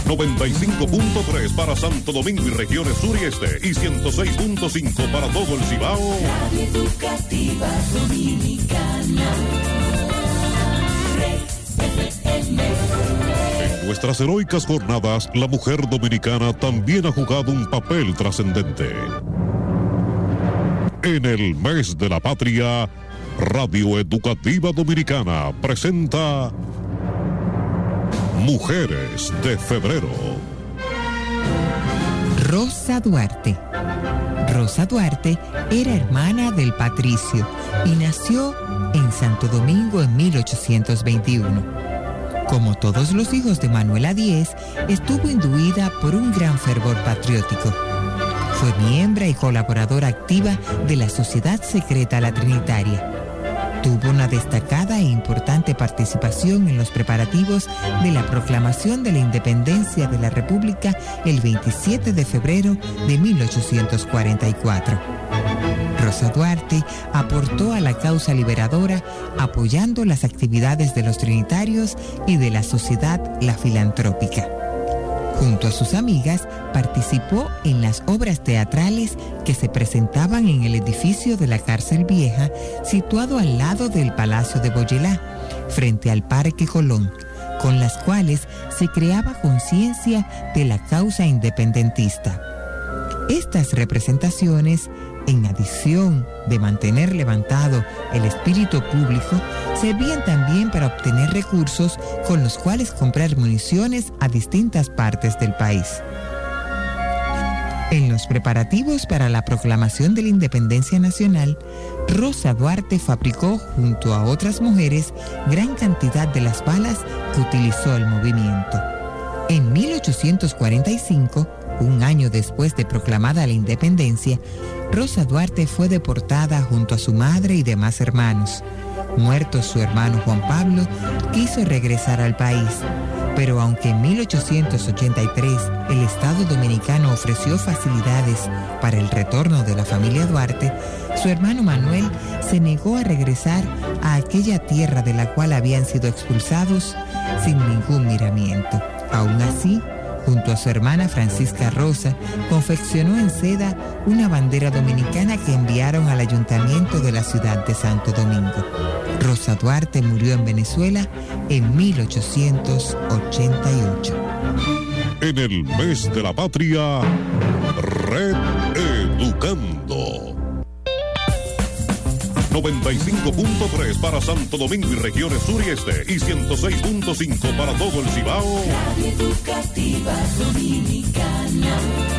95.3 para Santo Domingo y regiones sur y este, y 106.5 para todo el Cibao. Radio Educativa Dominicana. En nuestras heroicas jornadas, la mujer dominicana también ha jugado un papel trascendente. En el mes de la patria, Radio Educativa Dominicana presenta Mujeres de Febrero. Rosa Duarte. Rosa Duarte era hermana del patricio y nació en Santo Domingo en 1821. Como todos los hijos de Manuela Díez, estuvo imbuida por un gran fervor patriótico. Fue miembro y colaboradora activa de la Sociedad Secreta La Trinitaria. Tuvo una destacada e importante participación en los preparativos de la proclamación de la independencia de la República el 27 de febrero de 1844. Rosa Duarte aportó a la causa liberadora apoyando las actividades de los trinitarios y de la sociedad La Filantrópica. Junto a sus amigas, participó en las obras teatrales que se presentaban en el edificio de la Cárcel Vieja, situado al lado del Palacio de Boyelá, frente al Parque Colón, con las cuales se creaba conciencia de la causa independentista. Estas representaciones, en adición de mantener levantado el espíritu público, servían también para obtener recursos con los cuales comprar municiones a distintas partes del país. En los preparativos para la proclamación de la independencia nacional, Rosa Duarte fabricó junto a otras mujeres gran cantidad de las balas que utilizó el movimiento. En 1845, un año después de proclamada la independencia, Rosa Duarte fue deportada junto a su madre y demás hermanos. Muerto su hermano Juan Pablo, quiso regresar al país, pero aunque en 1883 el Estado dominicano ofreció facilidades para el retorno de la familia Duarte, su hermano Manuel se negó a regresar a aquella tierra de la cual habían sido expulsados sin ningún miramiento. Aún así, junto a su hermana Francisca Rosa, confeccionó en seda una bandera dominicana que enviaron al ayuntamiento de la ciudad de Santo Domingo. Rosa Duarte murió en Venezuela en 1888. En el mes de la patria, Red Educando. 95.3 para Santo Domingo y regiones sur y este, y 106.5 para todo el Cibao. Radio Educativa Dominicana.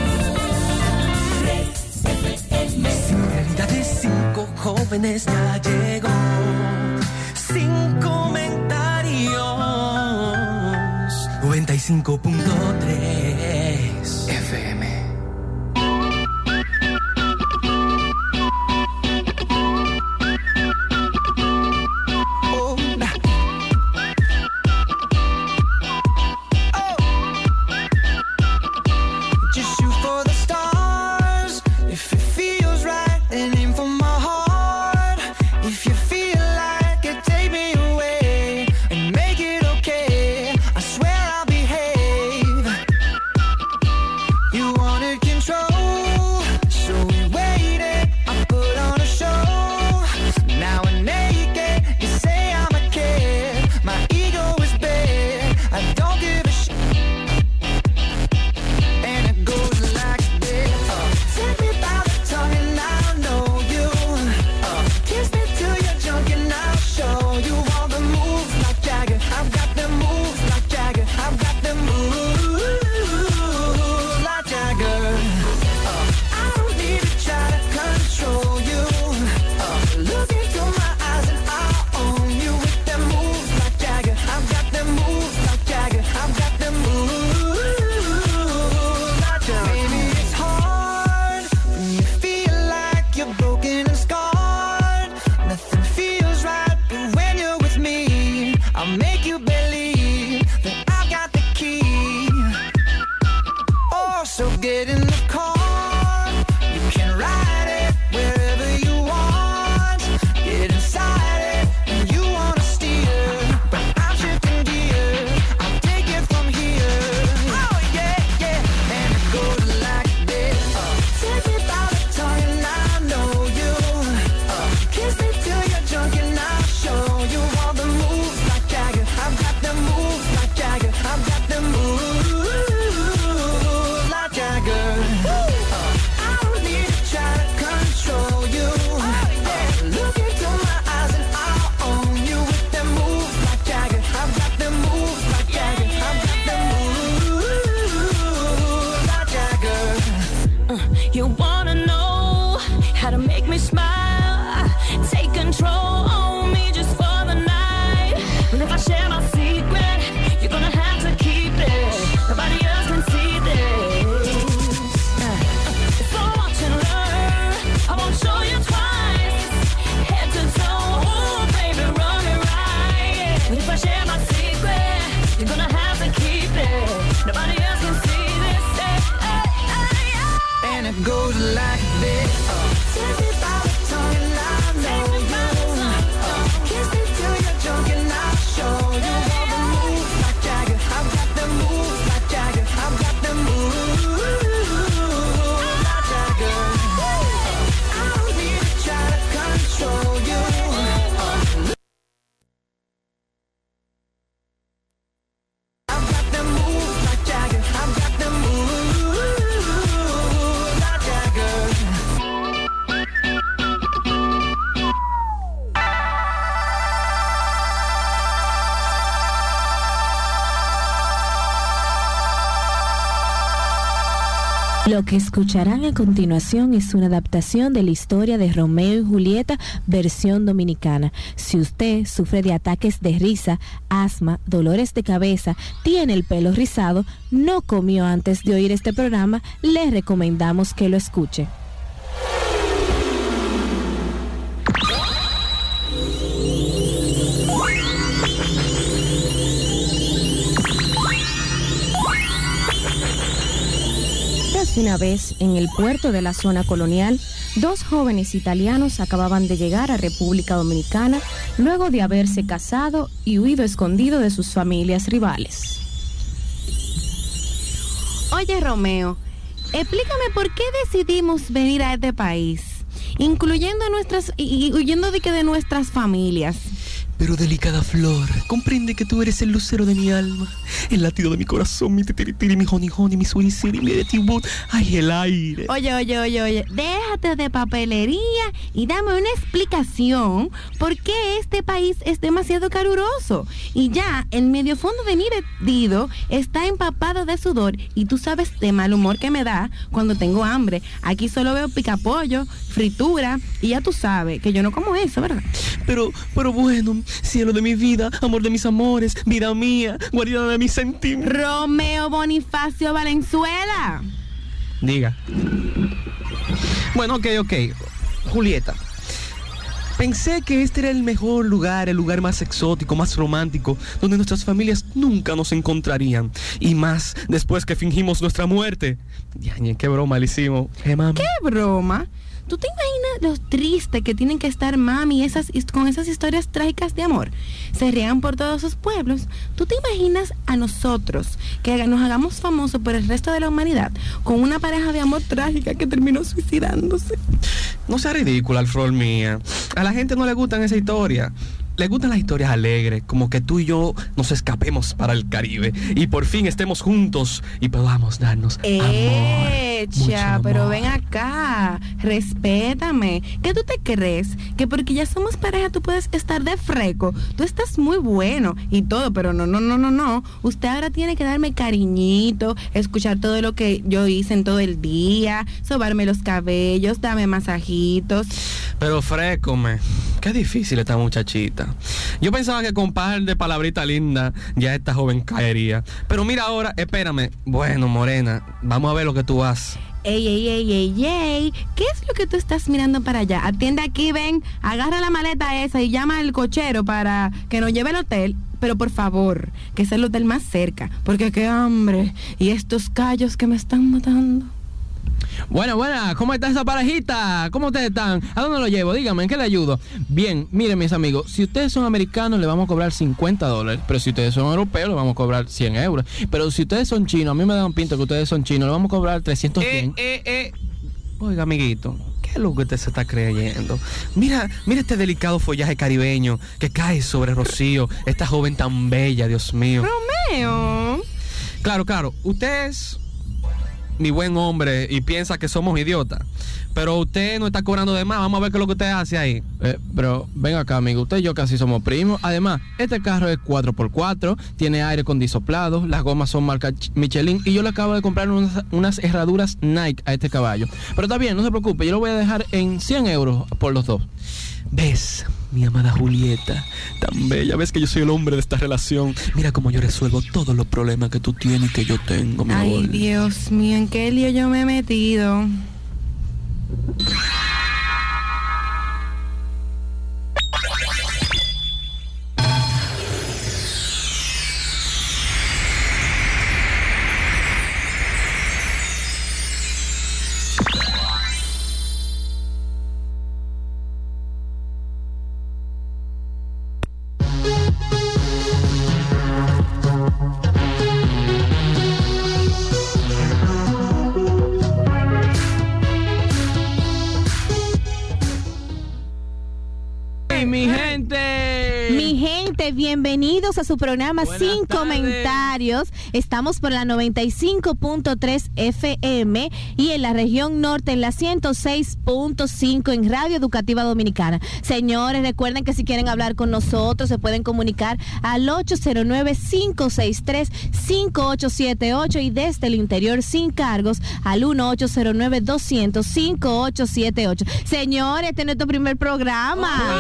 Sin realidad de 5 jóvenes ya llegó. Sin comentarios. 95.3 FM. Behave. Lo que escucharán a continuación es una adaptación de la historia de Romeo y Julieta, versión dominicana. Si usted sufre de ataques de risa, asma, dolores de cabeza, tiene el pelo rizado, no comió antes de oír este programa, le recomendamos que lo escuche. Una vez, en el puerto de la zona colonial, dos jóvenes italianos acababan de llegar a República Dominicana luego de haberse casado y huido escondido de sus familias rivales. Oye, Romeo, explícame por qué decidimos venir a este país, incluyendo huyendo de nuestras familias. Pero delicada flor, comprende que tú eres el lucero de mi alma, el latido de mi corazón, mi titiritiri, mi honey honey, mi sweetie city, mi letibut, ay, el aire. Oye, déjate de papelería y dame una explicación por qué este país es demasiado caluroso. Y ya el medio fondo de mi vestido está empapado de sudor y tú sabes de mal humor que me da cuando tengo hambre. Aquí solo veo picapollo, fritura y ya tú sabes que yo no como eso, ¿verdad? Pero bueno, cielo de mi vida, amor de mis amores, vida mía, guarida de mis sentimientos. Romeo Bonifacio Valenzuela. Diga. Bueno, ok. Julieta, pensé que este era el mejor lugar, el lugar más exótico, más romántico, donde nuestras familias nunca nos encontrarían. Y más después que fingimos nuestra muerte. Yañe, qué broma le hicimos. ¿Qué broma? ¿Tú te imaginas lo triste que tienen que estar mami con esas historias trágicas de amor? Se riegan por todos sus pueblos. ¿Tú te imaginas a nosotros que nos hagamos famosos por el resto de la humanidad con una pareja de amor trágica que terminó suicidándose? No sea ridícula, flor mía. A la gente no le gustan esa historia. Le gustan las historias alegres, como que tú y yo nos escapemos para el Caribe y por fin estemos juntos y podamos darnos amor. Pero ven acá, respétame. ¿Qué tú te crees? Que porque ya somos pareja tú puedes estar de freco. Tú estás muy bueno y todo, pero no. Usted ahora tiene que darme cariñito, escuchar todo lo que yo hice en todo el día, sobarme los cabellos, darme masajitos. Pero frécome, qué difícil esta muchachita. Yo pensaba que con par de palabritas lindas ya esta joven caería. Pero mira ahora, espérame. Bueno, morena, vamos a ver lo que tú haces. Ey, ¿qué es lo que tú estás mirando para allá? Atiende aquí, ven, agarra la maleta esa y llama al cochero para que nos lleve al hotel. Pero por favor, que sea el hotel más cerca, porque qué hambre y estos callos que me están matando. Buena, ¿cómo está esa parejita? ¿Cómo ustedes están? ¿A dónde lo llevo? Dígame, ¿en qué le ayudo? Bien, miren mis amigos, si ustedes son americanos le vamos a cobrar $50, pero si ustedes son europeos le vamos a cobrar 100 euros. Pero si ustedes son chinos, a mí me dan pinta que ustedes son chinos, le vamos a cobrar 300 yen. Oiga, amiguito, ¿qué es lo que usted se está creyendo? Mira este delicado follaje caribeño que cae sobre Rocío, esta joven tan bella, Dios mío. Romeo. Claro, usted es mi buen hombre y piensa que somos idiotas, pero usted no está cobrando de más. Vamos a ver qué es lo que usted hace ahí. Pero ven acá, amigo, usted y yo casi somos primos. Además, este carro es 4x4, tiene aire acondisoplado, las gomas son marca Michelin y yo le acabo de comprar unas herraduras Nike a este caballo. Pero está bien, no se preocupe, yo lo voy a dejar en 100 euros por los dos. ¿Ves, mi amada Julieta? Tan bella, ves que yo soy el hombre de esta relación. Mira cómo yo resuelvo todos los problemas que tú tienes y que yo tengo, mi amor. Ay, Dios mío, ¿en qué lío yo me he metido? Mi gente, bienvenidos a su programa Buenas Sin tardes. Comentarios. Estamos por la 95.3 FM y en la región norte en la 106.5 en Radio Educativa Dominicana. Señores, recuerden que si quieren hablar con nosotros se pueden comunicar al 809-563-5878 y desde el interior sin cargos al 1-809-200-5878. Señores, este es nuestro primer programa.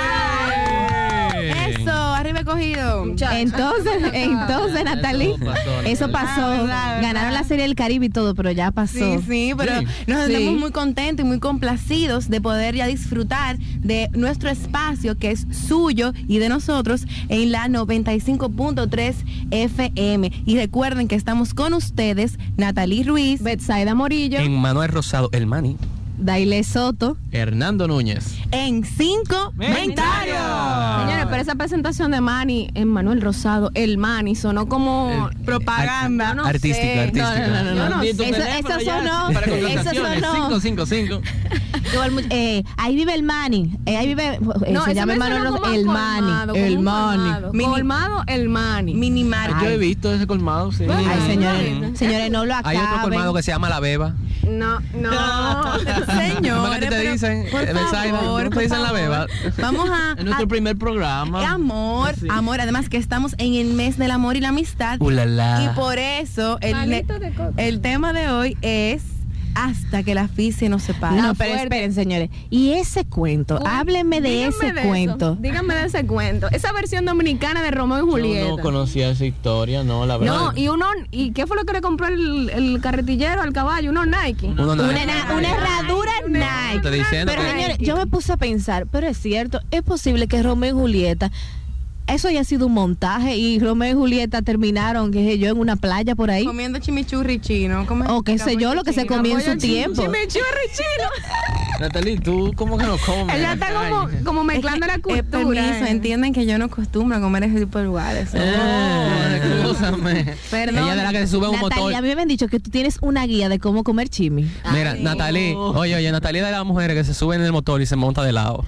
Eso, arriba cogido. Entonces, Natalie, eso pasó. Verdad. Ganaron la Serie del Caribe y todo, pero ya pasó. Sí, pero Sí. nos Sí. sentimos muy contentos y muy complacidos de poder ya disfrutar de nuestro espacio que es suyo y de nosotros en la 95.3 FM. Y recuerden que estamos con ustedes, Natalie Ruiz, Betsaida Morillo, En Manuel Rosado, el Mani. Daile Soto. Hernando Núñez. en 5 comentarios. Señores, pero esa presentación de Manny en Manuel Rosado, el Manny, sonó como propaganda. Yo no Artística, sé. artística. Yo no Di tu sé. teléfono eso ya, sonó. Para Eso contrataciones, sonó. 555. Ahí vive el Manny. Ahí vive. No, se eso llama me Manuel sonó Rosado. como El colmado, Manny. como El un Manny. colmado. Colmado, el Manny. Mini Market. Yo he visto ese colmado, sí. Bueno, Ay, Ay, señores, no lo Hay acaben. otro colmado que se llama La Beba. No. Señor, ¿Cómo que te dicen? por Betsaida, favor, ¿cómo te por dicen La favor. Beba? Vamos Es nuestro primer programa. amor, Sí. amor, además que estamos en el mes del amor y la amistad. Ulala. Y por eso Palito de coco. el tema de hoy es hasta que la asfixia nos separe. No, pero fuerte. esperen, señores. Y ese cuento, Uy, háblenme de díganme ese eso, cuento. Díganme de ese cuento. Esa versión dominicana de Romeo y Julieta. Yo no conocía esa historia, no, la verdad. No, ¿y qué fue lo que le compró el carretillero al caballo? Unos Nike. Uno no- Una herradura Nike. Estoy diciendo Pero que- señores, yo me puse a pensar, pero es cierto, es posible que Romeo y Julieta, eso haya sido un montaje y Romeo y Julieta terminaron, qué sé yo, en una playa por ahí. Comiendo chimichurri chino. O qué sé yo, lo que se comió en su tiempo. Chimichurri chino. Natalie, ¿tú cómo que no comes? Ella está como mezclando la cultura. Permiso, entienden que yo no acostumbro a comer ese tipo de lugares. Escúchame. Perdón. Ella de la que se sube a un Natalia, motor. a mí me han dicho que tú tienes una guía de cómo comer chimi. Mira, Natalie, oye, Natalia de las mujeres que se sube en el motor y se monta de lado.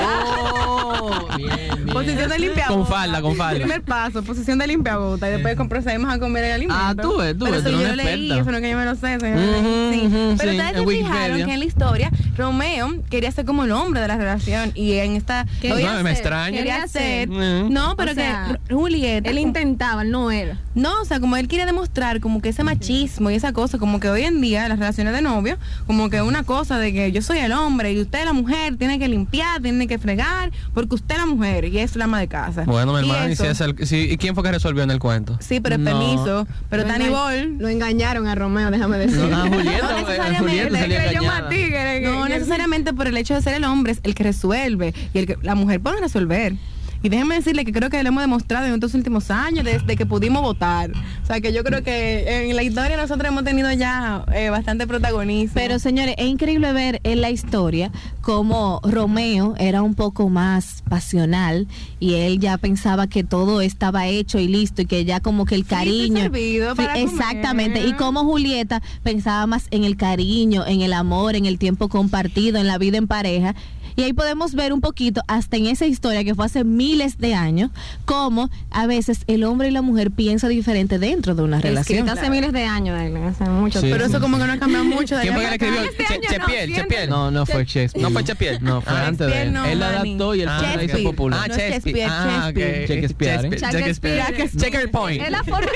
Oh, bien. Posición de limpiabota. Con falda, con falda. Primer paso, posición de limpiabota. Y después procedemos a comer el alimento. Ah, tú ves, Pero eso tú yo eres lo leí, experta. eso no es que yo me lo sé. Señor. Ujú, Sí. ujú, Pero sí, ustedes en se Wikipedia. fijaron que en la historia Romeo quería ser como el hombre de la relación y en esta No, me extraña. quería ser. Mm. No, pero O sea, que Julieta. Él intentaba, él no era. No, o sea, como él quiere demostrar como que ese machismo y esa cosa, como que hoy en día las relaciones de novio, como que una cosa de que yo soy el hombre y usted es la mujer, tiene que limpiar, tiene que fregar, porque usted es la mujer y es la ama de casa. Bueno, mi Y hermano, ¿y, eso- ¿y quién fue que resolvió en el cuento? Sí, pero es No. permiso. Pero Tani Ball. Lo engañaron a Romeo, déjame decir. Ah, Julieta, No necesariamente, Julieta salía creyó engañada. más tigre que- No que- necesariamente por el hecho de ser el hombre, es el que resuelve. Y el que la mujer puede resolver. Y déjenme decirle que creo que lo hemos demostrado en estos últimos años desde que pudimos votar. O sea, que yo creo que en la historia nosotros hemos tenido ya bastante protagonismo. Pero señores, es increíble ver en la historia cómo Romeo era un poco más pasional y él ya pensaba que todo estaba hecho y listo y que ya como que el cariño. servido para comer. Exactamente. Y como Julieta pensaba más en el cariño, en el amor, en el tiempo compartido, en la vida en pareja. Y ahí podemos ver un poquito, hasta en esa historia que fue hace miles de años, cómo a veces el hombre y la mujer piensan diferente dentro de una relación. Escrita hace miles de años, hace mucho Sí. Pero eso como que no ha cambiado mucho. de ¿Quién fue allá que le para escribió? acá. Este año no, Chepiel, siento- Chepiel. No fue Shakespeare. ¿No fue Chepiel? No, fue antes de él. no, Él la Manny. adaptó y él fue la hizo Shakespeare. popular. No es Shakespeare, Shakespeare. Shakespeare. Checker Point. Es la forma.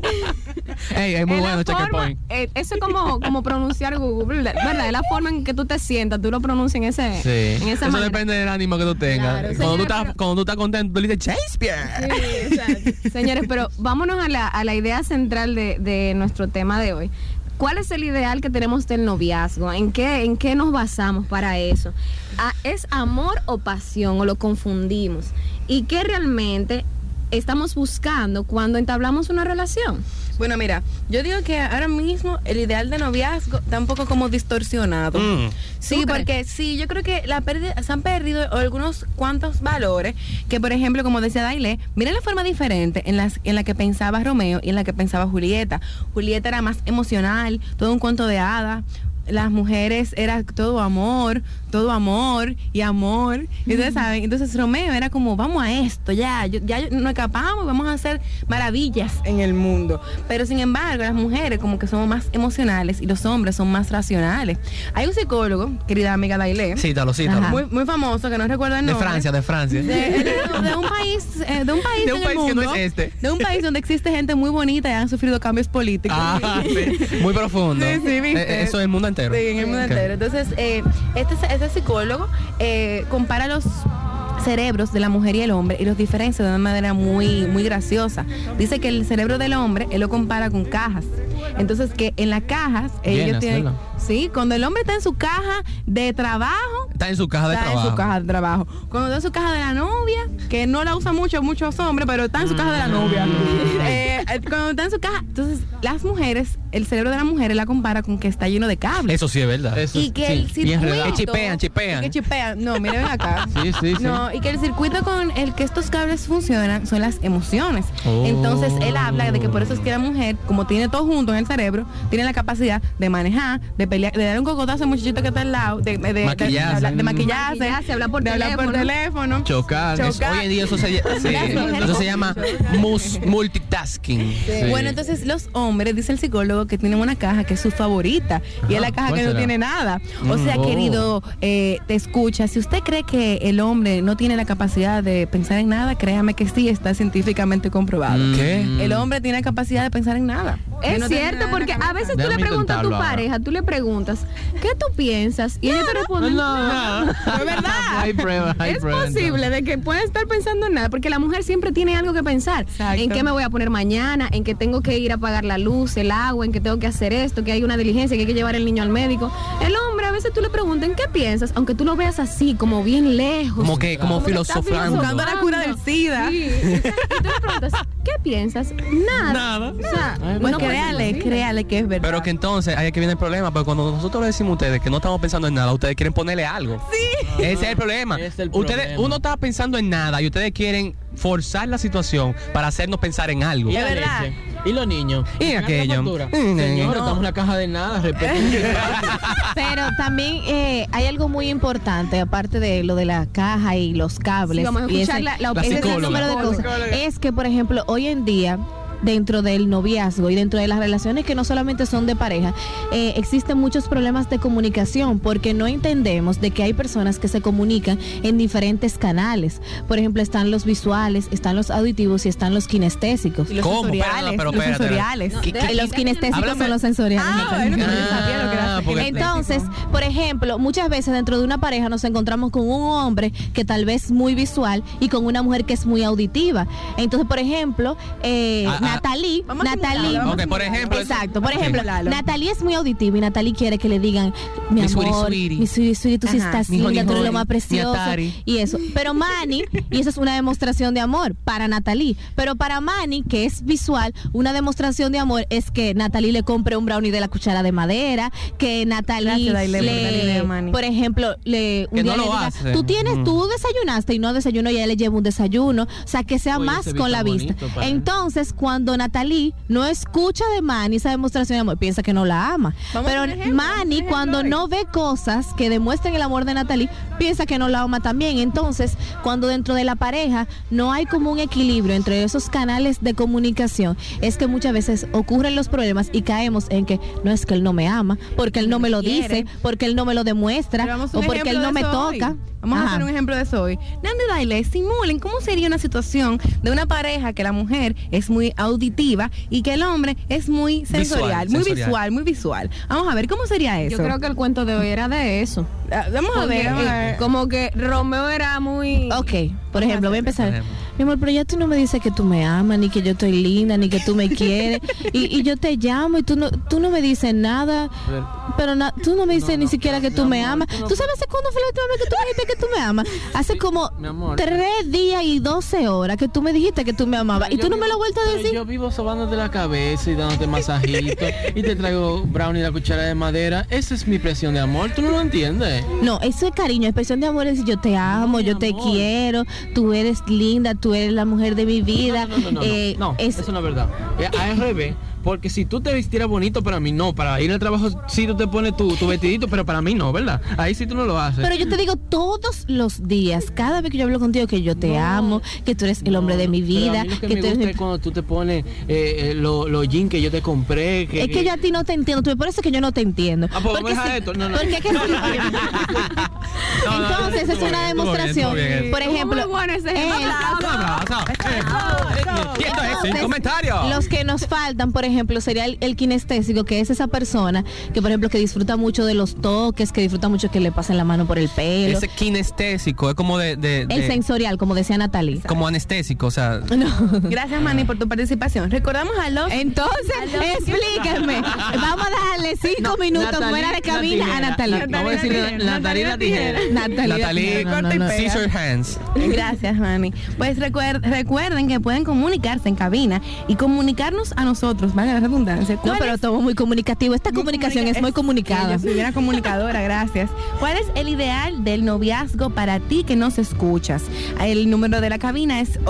Ey, es muy es la bueno Checker forma- Point. eso es como pronunciar Google, ¿verdad? Es la forma en que tú te sientas, tú lo pronuncias en ese. Sí. En esa Eso manera. depende del ánimo que tú tengas. Claro, Cuando tú estás contento, tú le dices Shakespeare. Sí, exacto. Señores, pero vámonos a la idea central de nuestro tema de hoy. ¿Cuál es el ideal que tenemos del noviazgo? ¿En qué nos basamos para eso? ¿Es amor o pasión o lo confundimos? ¿Y qué realmente estamos buscando cuando entablamos una relación? Bueno, mira, yo digo que ahora mismo el ideal de noviazgo está un poco como distorsionado. Sí, ¿Tú porque sí, yo creo que se han perdido algunos cuantos valores que, por ejemplo, como decía Daile, miren la forma diferente en la que pensaba Romeo y en la que pensaba Julieta. Julieta era más emocional, todo un cuento de hadas. las mujeres era todo amor y amor. Y ustedes saben, entonces Romeo era como, vamos a esto, ya nos escapamos, vamos a hacer maravillas en el mundo. Pero sin embargo, las mujeres como que somos más emocionales y los hombres son más racionales. Hay un psicólogo, querida amiga Dailé, Cítalo. muy famoso, que no recuerdo el nombre. De Francia. De un país en el mundo, que no es este. de un país donde existe gente muy bonita y han sufrido cambios políticos. Sí. Muy profundo. Sí, ¿viste? Eso es el mundo entero. Sí, en el mundo entero. Entonces, este psicólogo compara los cerebros de la mujer y el hombre y los diferencia de una manera muy, muy graciosa. Dice que el cerebro del hombre, él lo compara con cajas. Entonces, que en las cajas, ellos tienen... ¿verdad? Sí, cuando el hombre está en su caja de trabajo... Está en su caja de trabajo. en su caja de trabajo. Cuando está en su caja de la novia, que no la usan muchos hombres, pero está en su caja de la novia. Cuando está en su caja... Entonces, las mujeres, el cerebro de las mujeres la compara con que está lleno de cables. Eso sí es verdad. Y que el circuito... Que chipean. Que chipean. No, miren acá. Sí. No, y que el circuito con el que estos cables funcionan son las emociones. Entonces, él habla de que por eso es que la mujer, como tiene todo junto en el cerebro, tiene la capacidad de manejar, de pelear, de dar un cocotazo al muchito que está al lado, de maquillarse, hablar por teléfono. Chocar. Hoy en día eso se llama multitasking. Sí. Bueno, entonces los hombres, dice el psicólogo, que tienen una caja que es su favorita y es la caja que no tiene nada. O sea, querido, te escucha, si usted cree que el hombre no tiene la capacidad de pensar en nada, créame que sí, está científicamente comprobado. ¿Qué? El hombre tiene capacidad de pensar en nada. Es cierto, porque a veces tú le preguntas a tu pareja, tú le preguntas, ¿qué tú piensas? Y ella te responde, no. Es verdad. Hay pruebas. Es posible de que pueda estar pensando en nada, porque la mujer siempre tiene algo que pensar. Exacto. En qué me voy a poner mañana, en que tengo que ir a apagar la luz, el agua, en que tengo que hacer esto, que hay una diligencia, que hay que llevar el niño al médico. El hombre, a veces tú le preguntas, ¿en qué piensas? Aunque tú lo veas así, como bien lejos. Como filosofando. Buscando la cura del SIDA. Sí. Y tú le preguntas, ¿qué piensas? Nada. O sea, Pues no créale que es verdad. Pero que entonces, ahí es que viene el problema, porque cuando nosotros le decimos a ustedes que no estamos pensando en nada, ustedes quieren ponerle algo. Sí. Ese es el problema. Uno está pensando en nada y ustedes quieren forzar la situación para hacernos pensar en algo. Y la verdad. leche. ¿Y los niños? ¿Y aquello? Señor, estamos en una caja de nada, Pero también hay algo muy importante, aparte de lo de la caja y los cables. Sí, vamos a escuchar la opinión ese del número de psicólogo. cosas. Es que, por ejemplo, hoy en día, dentro del noviazgo y dentro de las relaciones que no solamente son de pareja, existen muchos problemas de comunicación porque no entendemos de que hay personas que se comunican en diferentes canales. Por ejemplo, están los visuales, están los auditivos y están los kinestésicos. Y los ¿Cómo? sensoriales. Pero Los espérate. sensoriales. Los kinestésicos Háblame. son los sensoriales. Bueno, pero yo sabía lo que era porque- Entonces, por ejemplo, muchas veces dentro de una pareja nos encontramos con un hombre que tal vez es muy visual y con una mujer que es muy auditiva. Entonces, por ejemplo, Natalie, Vamos a simularlo, Ok, por ejemplo. exacto, por ejemplo, Lalo. Natalie es muy auditiva y Natalie quiere que le digan, mi Mi amor, sweetie. mi sweetie, tú sí Ajá. estás Mi linda, honey, tú eres lo honey, más mi precioso Atari. y eso. Pero Manny, y eso es una demostración de amor para Natalie, pero para Manny, que es visual, una demostración de amor es que Natalie le compre un brownie de la cuchara de madera, que Natalie Gracias, Daile, por la idea, Manny. por ejemplo, un Que día no le lo diga, hace. tú desayunaste y no desayuno y ella le lleva un desayuno, o sea, que sea Oye, más ese con la vista vista. bonito, padre. Entonces, cuando Natalie no escucha de Manny esa demostración de amor, piensa que no la ama. Vamos Pero a un ejemplo, Manny, cuando hoy. no ve cosas que demuestren el amor de Natalie, piensa que no la ama también. Entonces, cuando dentro de la pareja no hay como un equilibrio entre esos canales de comunicación, es que muchas veces ocurren los problemas y caemos en que no es que él no me ama, porque él no me lo quiere. dice, porque él no me lo demuestra, Pero vamos a o un porque él ejemplo no de me eso hoy. toca. Vamos a Ajá. hacer un ejemplo de eso hoy. Nandi Daile, simulen cómo sería una situación de una pareja que la mujer es muy auditiva y que el hombre es muy sensorial, muy sensorial. visual, muy visual. Vamos a ver, ¿cómo sería eso? Yo creo que el cuento de hoy era de eso. Vamos a ver, vamos a ver. Como que Romeo era muy... Ok, por ejemplo, voy a empezar. por ejemplo. Mi amor, pero ya tú no me dices que tú me amas, ni que yo estoy linda, ni que tú me quieres. y yo te llamo y tú no me dices nada. Pero tú no me dices ni siquiera que tú me amas. ¿Tú sabes hace cuándo fue la última vez que tú me dijiste que tú me amas? Hace como mi amor. 3 días y 12 horas que tú me dijiste que tú me amabas. Y tú no me lo has vuelto a Pero decir. Yo vivo sobándote la cabeza y dándote masajitos y te traigo brownie y la cuchara de madera. Esa es mi expresión de amor. ¿Tú no lo entiendes? No, eso es cariño, expresión de amor es yo te amo, No, yo mi te amor. quiero, tú eres linda, tú eres la mujer de mi vida. No, Es- eso no es verdad. Al revés, Porque si tú te vistieras bonito, para mí no. Para ir al trabajo sí tú te pones tu vestidito, pero para mí no, ¿verdad? Ahí sí tú no lo haces. Pero yo te digo todos los días, cada vez que yo hablo contigo, que yo te amo, que tú eres el hombre de mi vida. Pero a mí lo que que me tú eres gusta mi... es cuando tú te pones los jeans que yo te compré. Es que yo a ti no te entiendo, tú, por eso es que yo no te entiendo. Ah, pues Porque deja esto. No. Porque es que entonces es una demostración. Por ejemplo, sin comentario. Los que nos faltan, por ejemplo, sería el kinestésico, que es esa persona que, por ejemplo, que disfruta mucho de los toques, que disfruta mucho que le pasen la mano por el pelo. Ese kinestésico es como el sensorial, como decía Natalie. como anestésico, o sea. No. Gracias, Manny, por tu participación. Recordamos a los... Entonces, explíquenme. Vamos a darle 5 minutos Natalie, fuera de cabina a Natalie. Vamos a decirle Natalie la tijera. Natalie, scissor hands. Gracias, Manny. Pues recuerden que pueden comunicarse en cabina y comunicarnos a nosotros, valga la redundancia. No, pero todo muy comunicativo. Esta comunicación es muy comunicada. Yo soy una comunicadora, gracias. ¿Cuál es el ideal del noviazgo para ti que nos escuchas? El número de la cabina es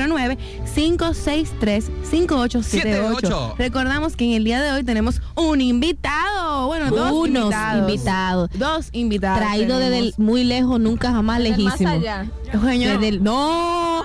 809-563-5878. Recordamos que en el día de hoy tenemos un invitado. Bueno, dos invitados. Dos invitados. Traído desde muy lejos, nunca jamás lejísimo. Más allá. No.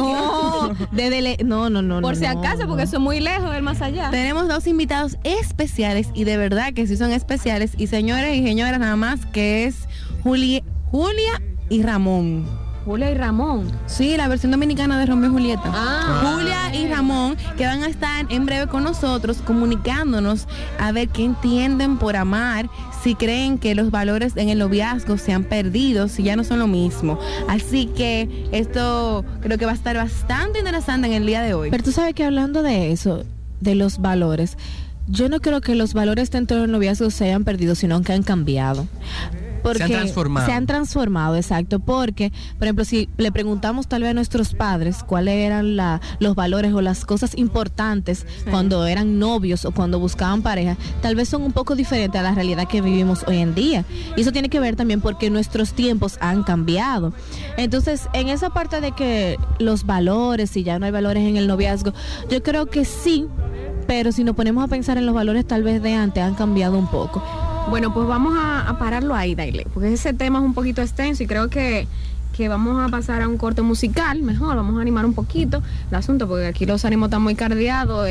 Por si acaso, porque son muy lejos del más allá. Tenemos dos invitados especiales y de verdad que sí son especiales. Y señores y señoras, nada más que es Julia y Ramón. Julia y Ramón. Sí, la versión dominicana de Romeo y Julieta. Julia y Ramón, que van a estar en breve con nosotros comunicándonos a ver qué entienden por amar, si creen que los valores en el noviazgo se han perdido, si ya no son lo mismo. Así que esto creo que va a estar bastante interesante en el día de hoy. Pero tú sabes que hablando de eso, de los valores, yo no creo que los valores dentro del noviazgo se hayan perdido, sino que han cambiado. Porque se han transformado. Se han transformado, exacto. Porque, por ejemplo, si le preguntamos tal vez a nuestros padres cuáles eran los valores o las cosas importantes cuando eran novios o cuando buscaban pareja, tal vez son un poco diferentes a la realidad que vivimos hoy en día. Y eso tiene que ver también porque nuestros tiempos han cambiado. Entonces, en esa parte de que los valores, si ya no hay valores en el noviazgo, yo creo que sí, pero si nos ponemos a pensar en los valores tal vez de antes, han cambiado un poco. Bueno, pues vamos a pararlo ahí, Daile, porque ese tema es un poquito extenso y creo que vamos a pasar a un corte musical, mejor, vamos a animar un poquito el asunto, porque aquí los ánimos están muy cardeados.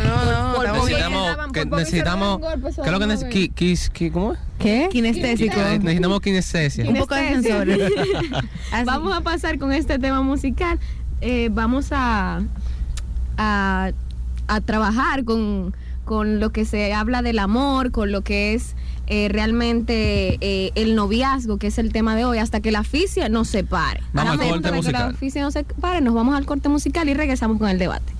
Necesitamos, ¿qué es lo que necesitamos? ¿Cómo es? ¿Qué? Kinestésico. Necesitamos kinestesia. Un poco de sensores. Vamos a pasar con este tema musical. Vamos a trabajar con lo que se habla del amor, con lo que es realmente el noviazgo, que es el tema de hoy, hasta que la aficia nos separe. Vamos al corte musical. Que la aficia nos separe, nos vamos al corte musical y regresamos con el debate.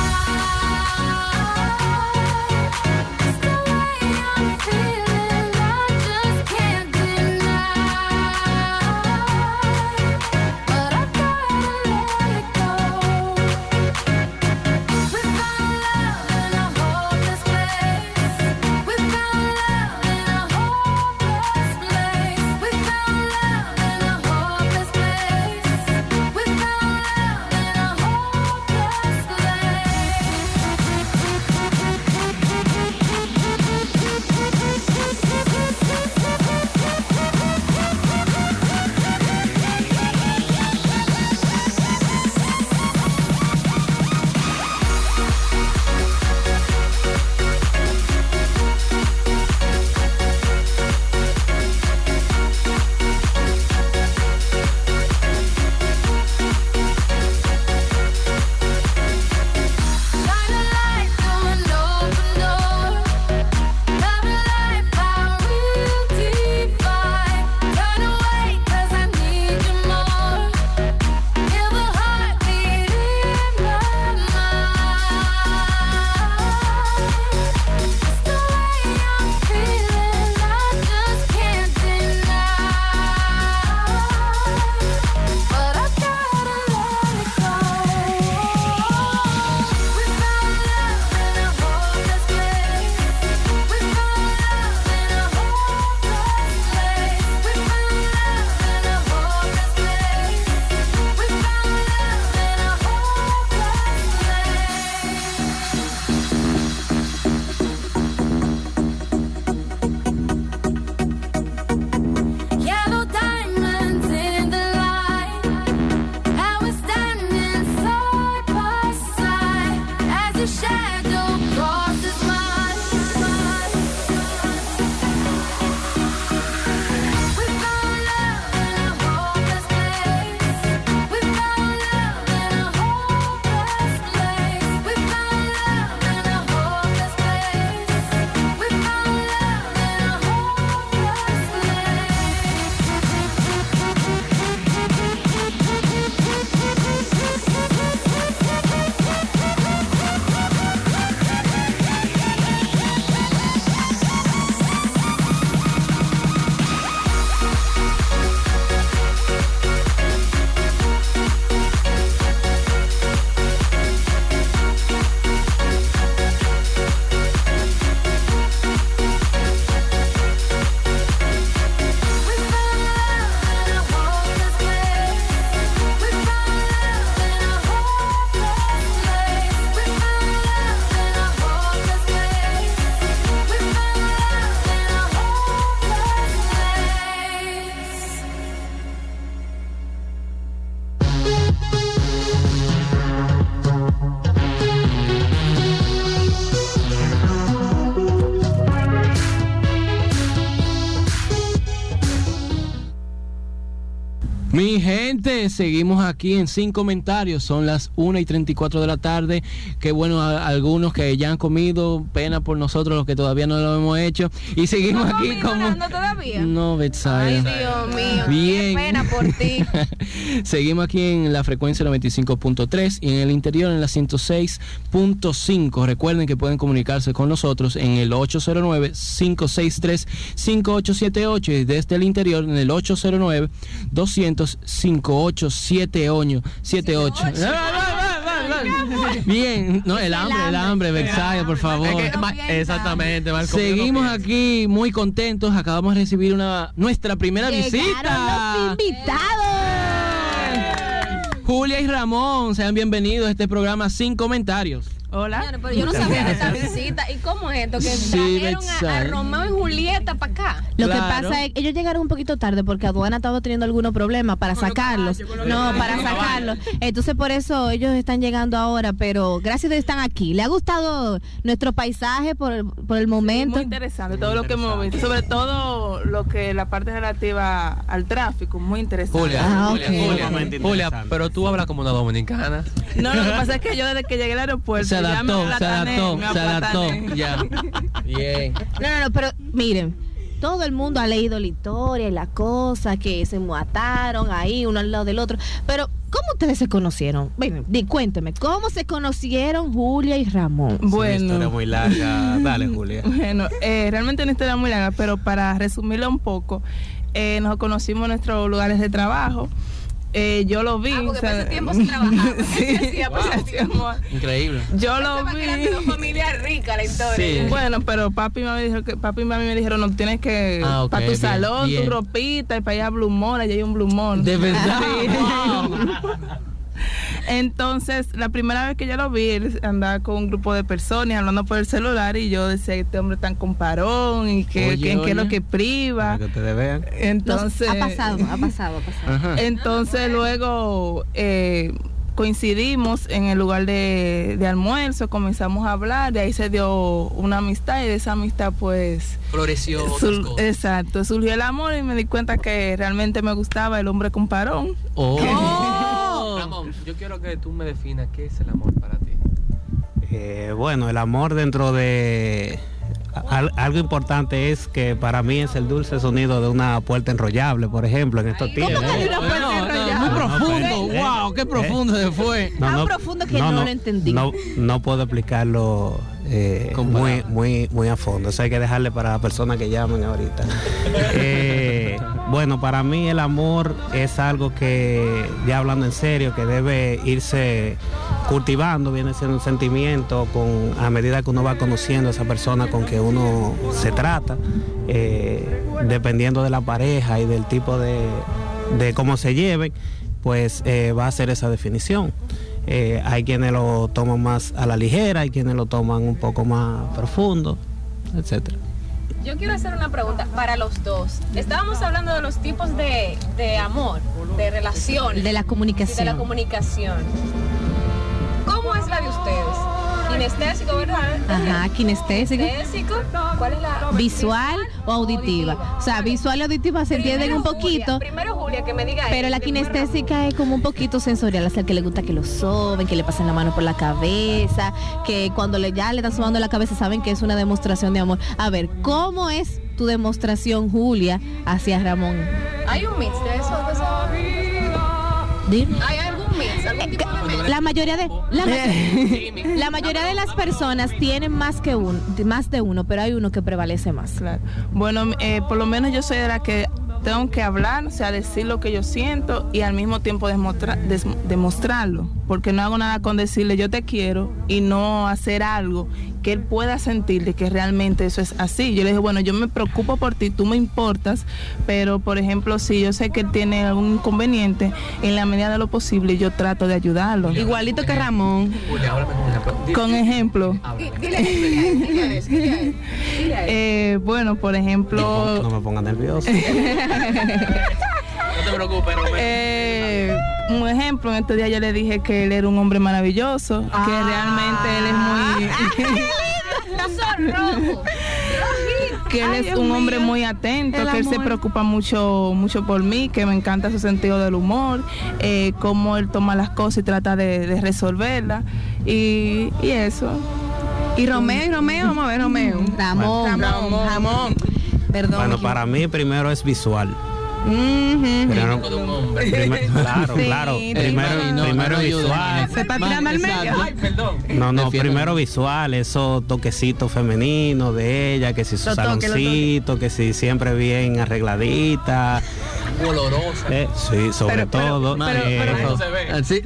Feeling Mi gente, seguimos aquí en Sin Comentarios. Son las 1:34 de la tarde. Qué bueno, algunos que ya han comido. Pena por nosotros los que todavía no lo hemos hecho. Y seguimos aquí como... ¿No todavía? No, Betsaida. Ay, Dios mío. Bien. Qué pena por ti. Seguimos aquí en la frecuencia 95.3 y en el interior en la 106.5. Recuerden que pueden comunicarse con nosotros en el 809-563-5878 y desde el interior en el 809-200-5878. Bien, no, el hambre, Versailles, por favor. Exactamente, seguimos aquí muy contentos. Acabamos de recibir nuestra primera Llegaron visita. los invitados. Julia y Ramón, sean bienvenidos a este programa Sin Comentarios. Hola. Señores, pero yo no sabía de esta visita. ¿Y cómo es esto? Que trajeron a Romeo y Julieta para acá. Lo Claro. que pasa es que ellos llegaron un poquito tarde porque aduana estaba teniendo algunos problemas para sacarlos. Para sacarlos. Entonces por eso ellos están llegando ahora, pero gracias a Dios están aquí. ¿Le ha gustado nuestro paisaje por el momento? Muy interesante todo lo que hemos visto, sobre todo lo que la parte relativa al tráfico, muy interesante. Julia, pero tú hablas como una dominicana. No, lo que pasa es que yo desde que llegué al aeropuerto Se adaptó. Ya. Bien. No, pero miren, todo el mundo ha leído la historia y la cosa, que se mataron ahí uno al lado del otro, pero ¿cómo ustedes se conocieron? Bueno, cuénteme, ¿cómo se conocieron Julia y Ramón? Una Bueno, historia muy larga. Dale, Julia. bueno, realmente una historia muy larga, pero para resumirla un poco, nos conocimos en nuestros lugares de trabajo. Yo lo vi. Porque por ese tiempo se trabajaba. Sí, Increíble. yo lo vi. Una familia rica la historia. Sí. Bueno, pero papi y mami me dijeron, no tienes que Ok, para tu bien, salón, bien. tu ropita, y para allá Blue Mall, allá hay un Blue Mall. De verdad. Wow. Entonces, la primera vez que yo lo vi, él andaba con un grupo de personas hablando por el celular y yo decía, este hombre tan comparón y que Oye, en qué es lo oye. que priva. Para que ustedes vean. Entonces, Ha pasado. Ajá. entonces luego coincidimos en el lugar de almuerzo, comenzamos a hablar, de ahí se dio una amistad y de esa amistad pues Floreció. exacto, surgió el amor y me di cuenta que realmente me gustaba el hombre comparón. Ramón, yo quiero que tú me definas qué es el amor para ti. Bueno, el amor dentro de algo importante es que para mí es el dulce sonido de una puerta enrollable, por ejemplo, en estos tiempos. Muy profundo. Wow, qué profundo se fue. Tan profundo que no lo entendí. No puedo explicarlo muy a fondo. Eso hay que dejarle para las personas que llamen ahorita. Bueno, para mí el amor es algo que, ya hablando en serio, que debe irse cultivando, viene siendo un sentimiento a medida que uno va conociendo a esa persona con que uno se trata, dependiendo de la pareja y del tipo de cómo se lleven, pues va a ser esa definición. Hay quienes lo toman más a la ligera, hay quienes lo toman un poco más profundo, etcétera. Yo quiero hacer una pregunta para los dos. Estábamos hablando de los tipos de amor, de relación, De la comunicación. y de la comunicación. ¿Cómo es la de ustedes? Kinestésico, ¿verdad? Ajá, kinestésico. Kinestésico. ¿Cuál es la? Visual o auditiva. O sea, visual y auditiva se entienden un poquito. Primero Julia, que me diga. Pero la kinestésica es como un poquito sensorial, o sea, que le gusta que lo soben, que le pasen la mano por la cabeza, que cuando ya le están sobando la cabeza saben que es una demostración de amor. A ver, ¿cómo es tu demostración, Julia, hacia Ramón? Hay un mix de eso. Dime. ¿Hay algún mix? ¿Algún tipo de mix? La mayoría de las personas tienen más de uno, pero hay uno que prevalece más. Claro. Bueno, por lo menos yo soy de la que tengo que hablar, o sea, decir lo que yo siento y al mismo tiempo demostrarlo, porque no hago nada con decirle yo te quiero y no hacer algo que él pueda sentir de que realmente eso es así. Yo le dije, bueno, yo me preocupo por ti, tú me importas, pero por ejemplo, si yo sé que él tiene algún inconveniente, en la medida de lo posible yo trato de ayudarlo. Igualito que Ramón. Julia, háblame Con ejemplo. Dile. Bueno, por ejemplo... No me pongan nervioso. No te preocupes, un ejemplo, en estos días yo le dije que él era un hombre maravilloso, que realmente él es muy... que él Ay, es Dios un hombre mío. muy atento, El que él se amor. preocupa mucho por mí, que me encanta su sentido del humor, cómo él toma las cosas y trata de resolverlas, y eso. Y Romeo, vamos a ver, Romeo. Ramón. Perdón. Bueno, para mí primero es visual. Ujú. Primero- de un hombre. claro, Sí, claro. sí. Primero visual. Se está tirando al medio. Ay, perdón. No, Defiéndeme. primero visual, esos toquecitos femeninos de ella, que si su Lo toque, lo saloncito, que si siempre bien arregladita. Olorosa. Sí, sobre todo. No se ve. Así.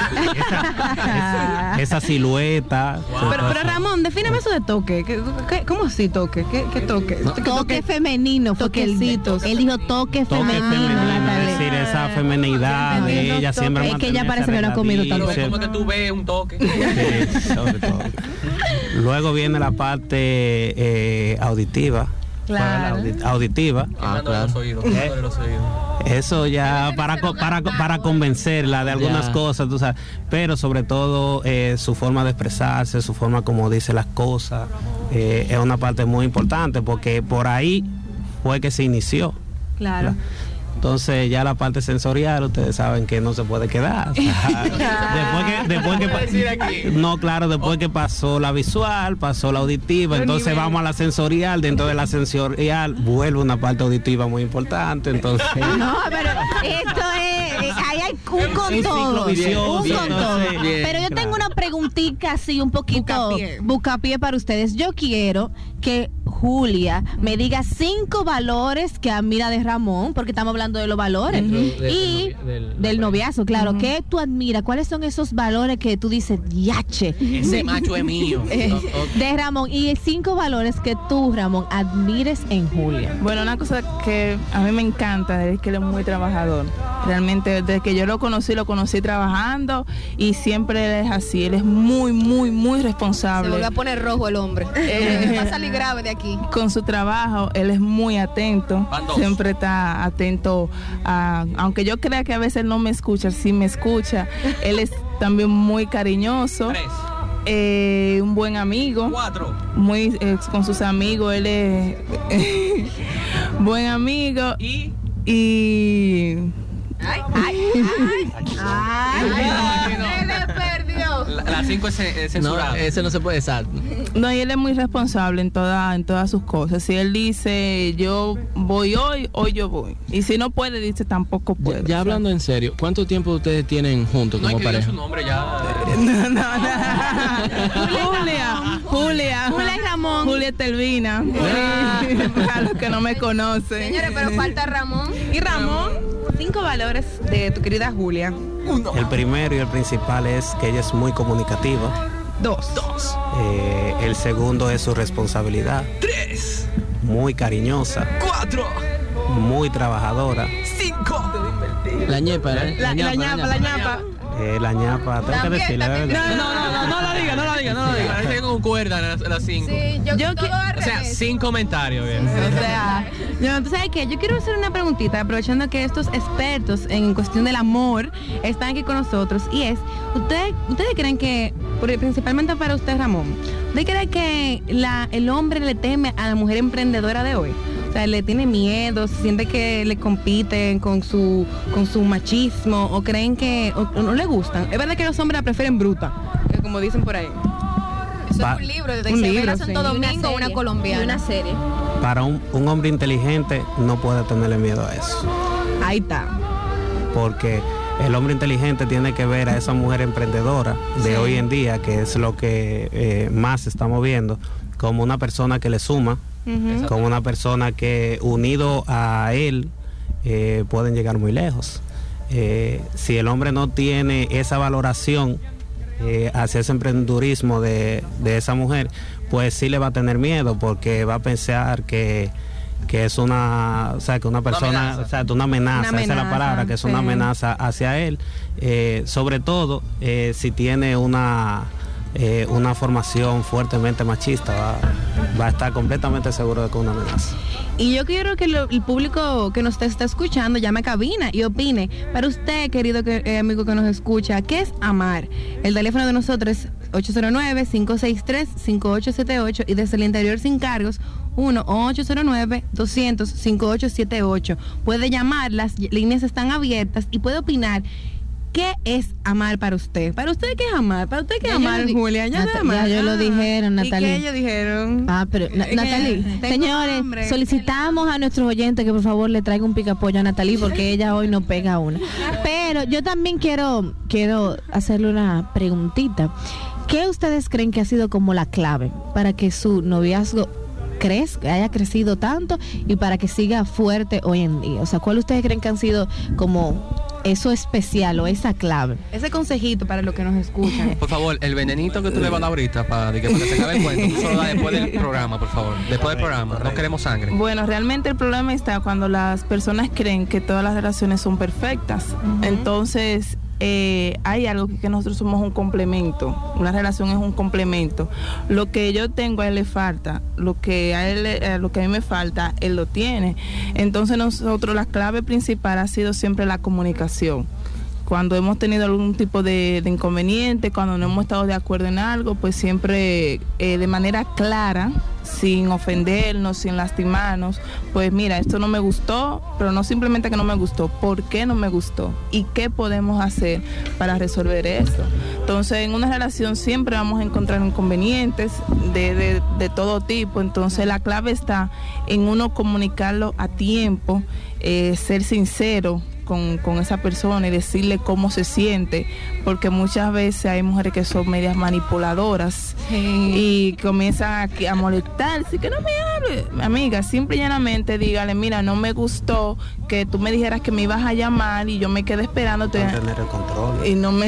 esa silueta. Pero Ramón, defíname eso de toque. ¿Cómo así toque? ¿Qué toque? Toque femenino, fue que él dijo toque Toque femenino, femenino, es Natalie. decir, esa feminidad de ella siempre Es que ella parece que no ha comido tanto. Es como que tú ves un toque. Sí, sobre todo. Luego viene la parte auditiva. Claro. Auditiva. Quemándole los oídos, quemándole los oídos. Eso ya para convencerla de algunas Ya. cosas, tú sabes. Pero sobre todo su forma de expresarse, su forma como dice las cosas, es una parte muy importante porque por ahí fue que se inició. Claro. Entonces ya la parte sensorial, ustedes saben que no se puede quedar. O sea, después que pasó la visual, pasó la auditiva, entonces vamos a la sensorial. Dentro de la sensorial vuelve una parte auditiva muy importante. Entonces No, pero esto es, ahí hay un con Un todo. ciclo vicioso, Un con todo. entonces, bien, Pero yo tengo claro. una preguntita así un poquito bucapié para ustedes. Yo quiero que Julia me diga 5 valores que admira de Ramón, porque estamos hablando de los valores. Y del noviazgo, claro. ¿Qué tú admiras? ¿Cuáles son esos valores que tú dices, yache? Ese macho es mío. De Ramón. Y 5 valores que tú, Ramón, admires en Julia. Bueno, una cosa que a mí me encanta es que él es muy trabajador. Realmente, desde que yo lo conocí trabajando y siempre él es así. Él es muy, muy, muy Se responsable. volvió a poner rojo el hombre. Va a salir grave de aquí. Con su trabajo, él es muy atento. Van dos. Siempre está atento a, aunque yo crea que a veces no me escucha, sí me escucha. Él es también muy cariñoso. 3, Un buen amigo. 4. Muy con sus amigos, él es buen amigo Y Se le perdió. la 5 es censurada. No, ese no se puede usar. no, y él es muy responsable en todas sus cosas. Si él dice yo voy hoy yo voy. Y si no puede, dice tampoco puedo. Ya hablando en serio, ¿cuánto tiempo ustedes tienen juntos como pareja? Su nombre ya. Julia y Ramón. Julia Telvina. Para los que no me conocen. Señores, pero falta Ramón. Y Ramón, 5 valores de tu querida Julia. el primero y el principal es que ella es muy comunicativa. 2. El segundo es su responsabilidad. 3, Muy cariñosa, 4, muy trabajadora. 5. La ñepa, ¿eh? La ñapa. La ñapa, tengo que También, decirle, también. ¿verdad? No la diga. Parece que concuerdan las 5. Sí, yo todo al O sea, revés. sin comentario, bien. O sea, tú sabes que yo quiero hacer una preguntita, aprovechando que estos expertos en cuestión del amor están aquí con nosotros, y es, ¿ustedes creen que, principalmente para usted, Ramón, ¿usted cree que el hombre le teme a la mujer emprendedora de hoy? O sea, le tiene miedo, siente que le compiten con su machismo, o creen que o no le gustan. Es verdad que los hombres la prefieren bruta, que como dicen por ahí. Eso Va- es un libro de Un Isabela libro, Santo sí. Domingo, una colombiana. Y una serie. Para un hombre inteligente no puede tenerle miedo a eso, Ahí está. porque el hombre inteligente tiene que ver a esa mujer emprendedora de hoy en día, que es lo que más estamos viendo, como una persona que le suma, como una persona que unido a él pueden llegar muy lejos. Si el hombre no tiene esa valoración hacia ese emprendedurismo de esa mujer, pues sí le va a tener miedo, porque va a pensar que es una, o sea, que una persona, o sea, una amenaza, esa es la palabra, que es una amenaza hacia él, sobre todo si tiene una formación fuertemente machista, va a estar completamente seguro de que es una amenaza. Y yo quiero que el público que nos está escuchando llame a cabina y opine. Para usted, querido amigo que nos escucha, ¿qué es amar? El teléfono de nosotros es 809-563-5878 y desde el interior sin cargos, 1-809-200-5878. Puede llamar, las líneas están abiertas y puede opinar. ¿Qué es amar para usted? ¿Para usted qué es amar? ¿Para usted qué es amar, Julia? Ya yo lo dijeron, Natalie. ¿Y qué ellos dijeron? Pero Natalie, señores, solicitamos a nuestros oyentes que por favor le traigan un picapollo a Natalie porque ella hoy no pega una. Pero yo también quiero hacerle una preguntita. ¿Qué ustedes creen que ha sido como la clave para que su noviazgo haya crecido tanto y para que siga fuerte hoy en día? O sea, ¿cuál ustedes creen que han sido como eso especial o esa clave? Ese consejito para los que nos escuchan. Por favor, el venenito que tú le vas a dar ahorita para que se acabe el cuento, tú solo da después del programa, por favor. Después del programa, no queremos sangre. Bueno, realmente el problema está cuando las personas creen que todas las relaciones son perfectas. Entonces, hay algo que nosotros somos un complemento. Una relación es un complemento. Lo que yo tengo a él le falta, lo que a mí me falta, él lo tiene. Entonces nosotros la clave principal ha sido siempre la comunicación. Cuando hemos tenido algún tipo de inconveniente, cuando no hemos estado de acuerdo en algo, pues siempre de manera clara, sin ofendernos, sin lastimarnos, pues mira, esto no me gustó, pero no simplemente que no me gustó, ¿por qué no me gustó? ¿Y qué podemos hacer para resolver esto? Entonces, en una relación siempre vamos a encontrar inconvenientes de todo tipo, entonces la clave está en uno comunicarlo a tiempo, ser sincero con esa persona y decirle cómo se siente, porque muchas veces hay mujeres que son medias manipuladoras y comienzan a molestarse, que no me hable. Amiga, simple y llanamente dígale, mira, no me gustó que tú me dijeras que me ibas a llamar y yo me quedé esperándote tener el control y no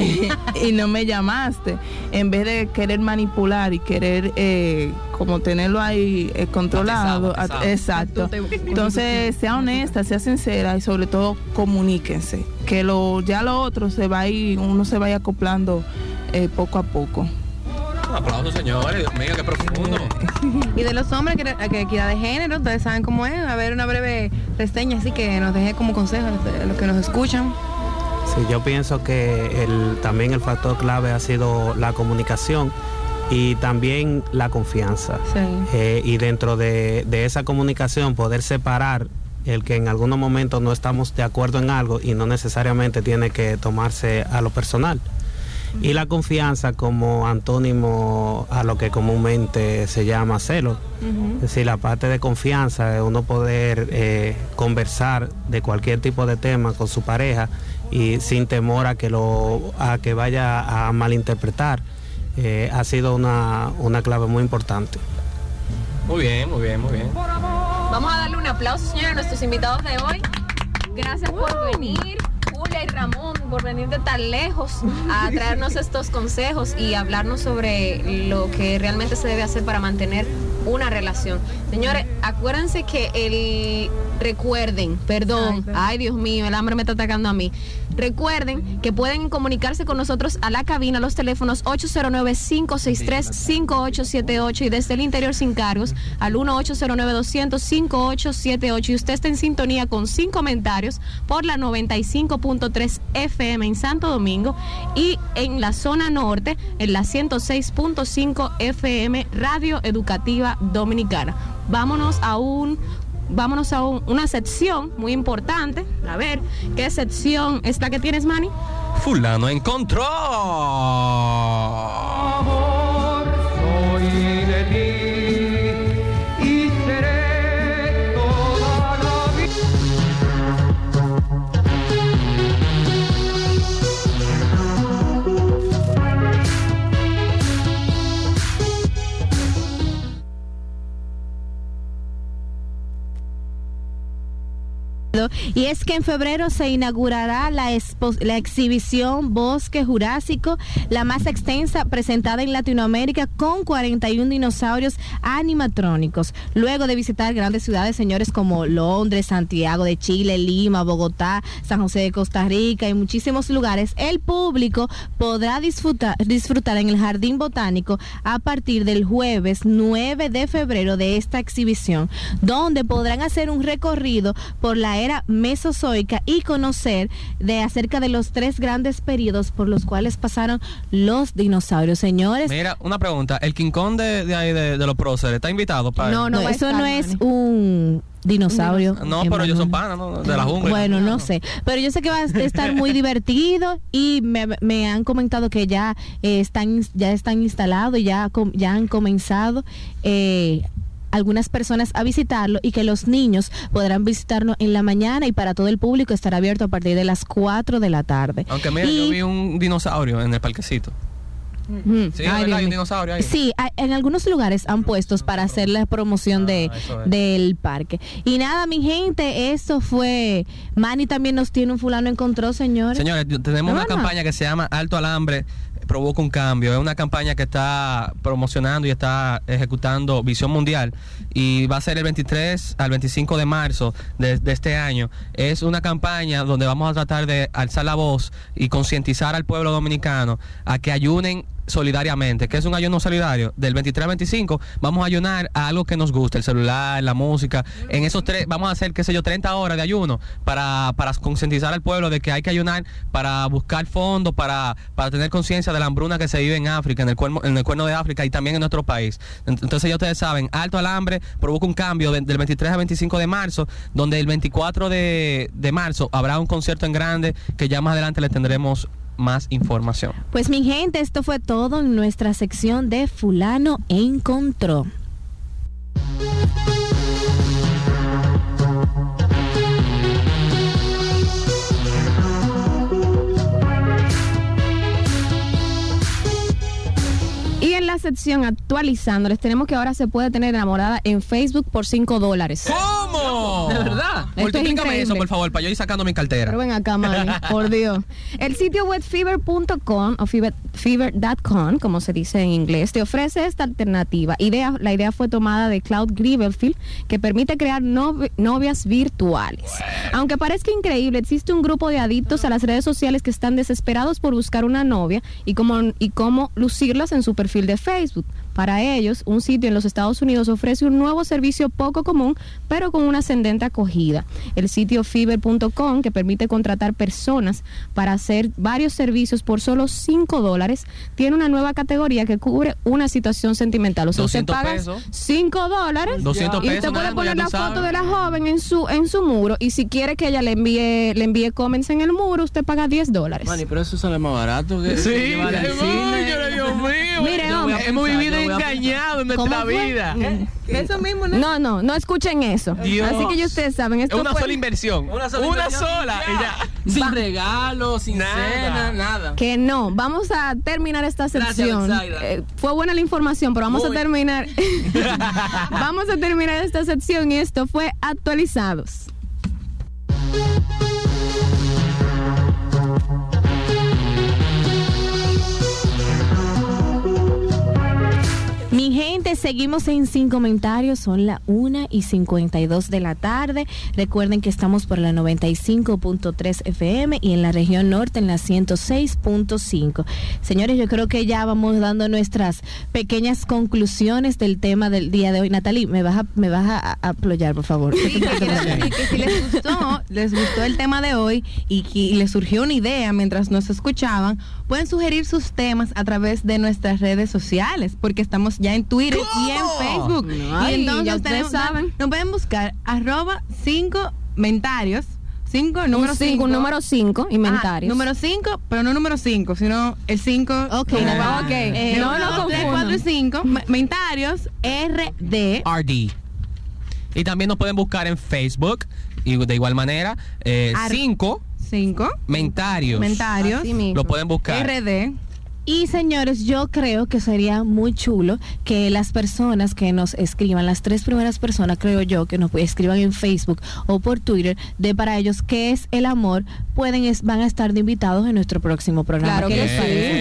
me llamaste, en vez de querer manipular y querer como tenerlo ahí controlado. Exacto. Entonces, sea honesta, sea sincera y sobre todo comuníquense, que ya lo otro uno se vaya acoplando poco a poco. Un aplauso, señores. Dios mío, qué profundo. Y de los hombres, que equidad de género, ustedes saben cómo es. A ver, una breve reseña, así que nos deje como consejo a los que nos escuchan. Sí, yo pienso que también el factor clave ha sido la comunicación y también la confianza. Sí. Y dentro de esa comunicación poder separar el que en algunos momentos no estamos de acuerdo en algo y no necesariamente tiene que tomarse a lo personal. Y la confianza como antónimo a lo que comúnmente se llama celo. Es decir, la parte de confianza de uno poder conversar de cualquier tipo de tema con su pareja y sin temor a que vaya a malinterpretar, ha sido una clave muy importante. Muy bien. Vamos a darle un aplauso, señores, a nuestros invitados de hoy. Gracias por venir, Julia y Ramón, por venir de tan lejos a traernos estos consejos y hablarnos sobre lo que realmente se debe hacer para mantener una relación. Señores, acuérdense que recuerden, ay Dios mío, el hambre me está atacando a mí. Recuerden que pueden comunicarse con nosotros a la cabina, los teléfonos 809-563-5878 y desde el interior sin cargos al 1-809-200-5878. Y usted está en sintonía con Sin Comentarios por la 95.3 FM en Santo Domingo y en la zona norte en la 106.5 FM Radio Educativa Dominicana. Vámonos a una sección muy importante. A ver, ¿qué sección es la que tienes, Manny? Fulano encontró. Amor, soy de ti y seré toda la vida. Y es que en febrero se inaugurará la exhibición Bosque Jurásico, la más extensa presentada en Latinoamérica, con 41 dinosaurios animatrónicos. Luego de visitar grandes ciudades, señores, como Londres, Santiago de Chile, Lima, Bogotá, San José de Costa Rica y muchísimos lugares, el público podrá disfrutar en el Jardín Botánico a partir del jueves 9 de febrero de esta exhibición, donde podrán hacer un recorrido por la era mesozoica y conocer acerca de los 3 grandes periodos por los cuales pasaron los dinosaurios, señores. Mira, una pregunta, ¿el King Kong de ahí de los próceres está invitado para No, eso no es un dinosaurio. No, pero ellos son panas, ¿no? De la jungla. Bueno, no sé. Pero yo sé que va a estar muy divertido y me han comentado que ya están instalados y ya han comenzado algunas personas a visitarlo y que los niños podrán visitarlo en la mañana y para todo el público estará abierto a partir de las 4 de la tarde. Aunque mira, yo vi un dinosaurio en el parquecito. Sí, hay un dinosaurio ahí. Sí, en algunos lugares han puestos para hacer la promoción del parque. Y nada, mi gente, eso fue. Manny también nos tiene un fulano encontró, señores. Señores, tenemos una campaña que se llama Alto Alambre Provoca un Cambio. Es una campaña que está promocionando y está ejecutando Visión Mundial y va a ser el 23 al 25 de marzo de este año. Es una campaña donde vamos a tratar de alzar la voz y concientizar al pueblo dominicano a que ayunen solidariamente. ¿Qué es un ayuno solidario? Del 23 al 25 vamos a ayunar a algo que nos guste, el celular, la música. En esos 3 vamos a hacer, 30 horas de ayuno para concientizar al pueblo de que hay que ayunar para buscar fondos, para tener conciencia de la hambruna que se vive en África, en el cuerno de África y también en nuestro país. Entonces ya ustedes saben, Alto Alambre Provoca un Cambio del 23 al 25 de marzo, donde el 24 de marzo habrá un concierto en grande que ya más adelante les tendremos más información. Pues mi gente, esto fue todo en nuestra sección de Fulano Encontró. Y en la sección actualizando, les tenemos que ahora se puede tener enamorada en Facebook por $5. ¿Cómo? ¿De verdad? Multiplícame eso, por favor, para yo ir sacando mi cartera. Pero ven acá, mami, por Dios. El sitio web fever.com o fever.com, como se dice en inglés, te ofrece esta alternativa. La idea fue tomada de Claude Grivelfield, que permite crear novias virtuales. Aunque parezca increíble, existe un grupo de adictos a las redes sociales que están desesperados por buscar una novia y cómo lucirlas en su perfil de Facebook. Para ellos, un sitio en los Estados Unidos ofrece un nuevo servicio poco común, pero con una ascendente acogida. El sitio Fiverr.com, que permite contratar personas para hacer varios servicios por solo $5, tiene una nueva categoría que cubre una situación sentimental. O sea, usted paga $5 $200 y usted puede poner la foto de la joven en su muro, y si quiere que ella le envíe comments en el muro, usted paga $10. Mani, pero eso sale más barato que llevar al cine. Dios mío. Mire, hombre, hemos vivido engañados en nuestra vida. Eso mismo, ¿no? No escuchen eso. Dios. Así que ya ustedes saben, esto es una sola inversión. Una sola. Sin regalos, sin cena, nada. Que no. Vamos a terminar esta sección. Fue buena la información, pero vamos a terminar. Vamos a terminar esta sección y esto fue Actualizados. Mi gente, seguimos en Sin Comentarios, son las 1:52 de la tarde. Recuerden que estamos por la 95.3 FM y en la región norte en la 106.5. Señores, yo creo que ya vamos dando nuestras pequeñas conclusiones del tema del día de hoy. Natalie, me vas a apoyar, por favor. Sí, que si les gustó el tema de hoy y les surgió una idea mientras nos escuchaban, pueden sugerir sus temas a través de nuestras redes sociales, porque estamos ya en Twitter y en Facebook. Y entonces ustedes saben, nos pueden buscar @5comentarios. Número 5 inventarios. Número 5, pero no número 5, sino el 5. Ok, no 3, 4 y 5. Mentarios RD. Y también nos pueden buscar en Facebook y de igual manera 5 Mentarios. Lo pueden buscar. RD. Y señores, yo creo que sería muy chulo que las personas que nos escriban, las 3 primeras personas, creo yo, que nos escriban en Facebook o por Twitter, de para ellos qué es el amor, van a estar de invitados en nuestro próximo programa. Claro que sí. Bien.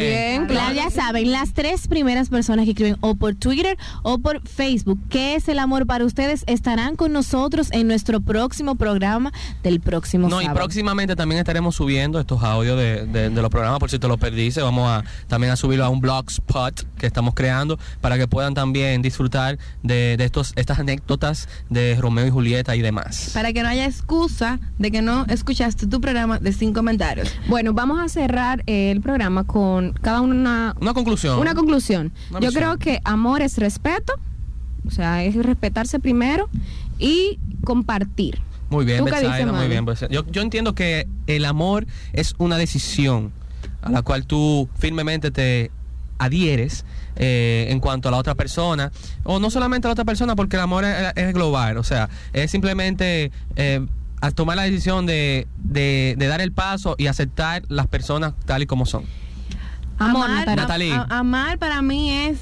bien claro. Ya saben, las 3 primeras personas que escriben o por Twitter o por Facebook, ¿qué es el amor para ustedes? Estarán con nosotros en nuestro próximo programa del próximo sábado. Y próximamente también estaremos subiendo estos audios de los programas, por si te los perdiste. Vamos también a subirlo a un blogspot que estamos creando para que puedan también disfrutar de estas anécdotas de Romeo y Julieta y demás. Para que no haya excusa de que no escuchaste tu programa de Sin Comentarios. Bueno, vamos a cerrar el programa con cada una conclusión. Una conclusión. Una Yo visión. creo que amor es respeto, o sea, es respetarse primero y compartir. Muy bien, ¿Tú qué Betsaida, dices, muy Manny? bien. Betsaida. Yo entiendo que el amor es una decisión a la cual tú firmemente te adhieres en cuanto a la otra persona, o no solamente a la otra persona, porque el amor es global, o sea, es simplemente a tomar la decisión de dar el paso y aceptar las personas tal y como son. Amor, Natalie. Amar para mí es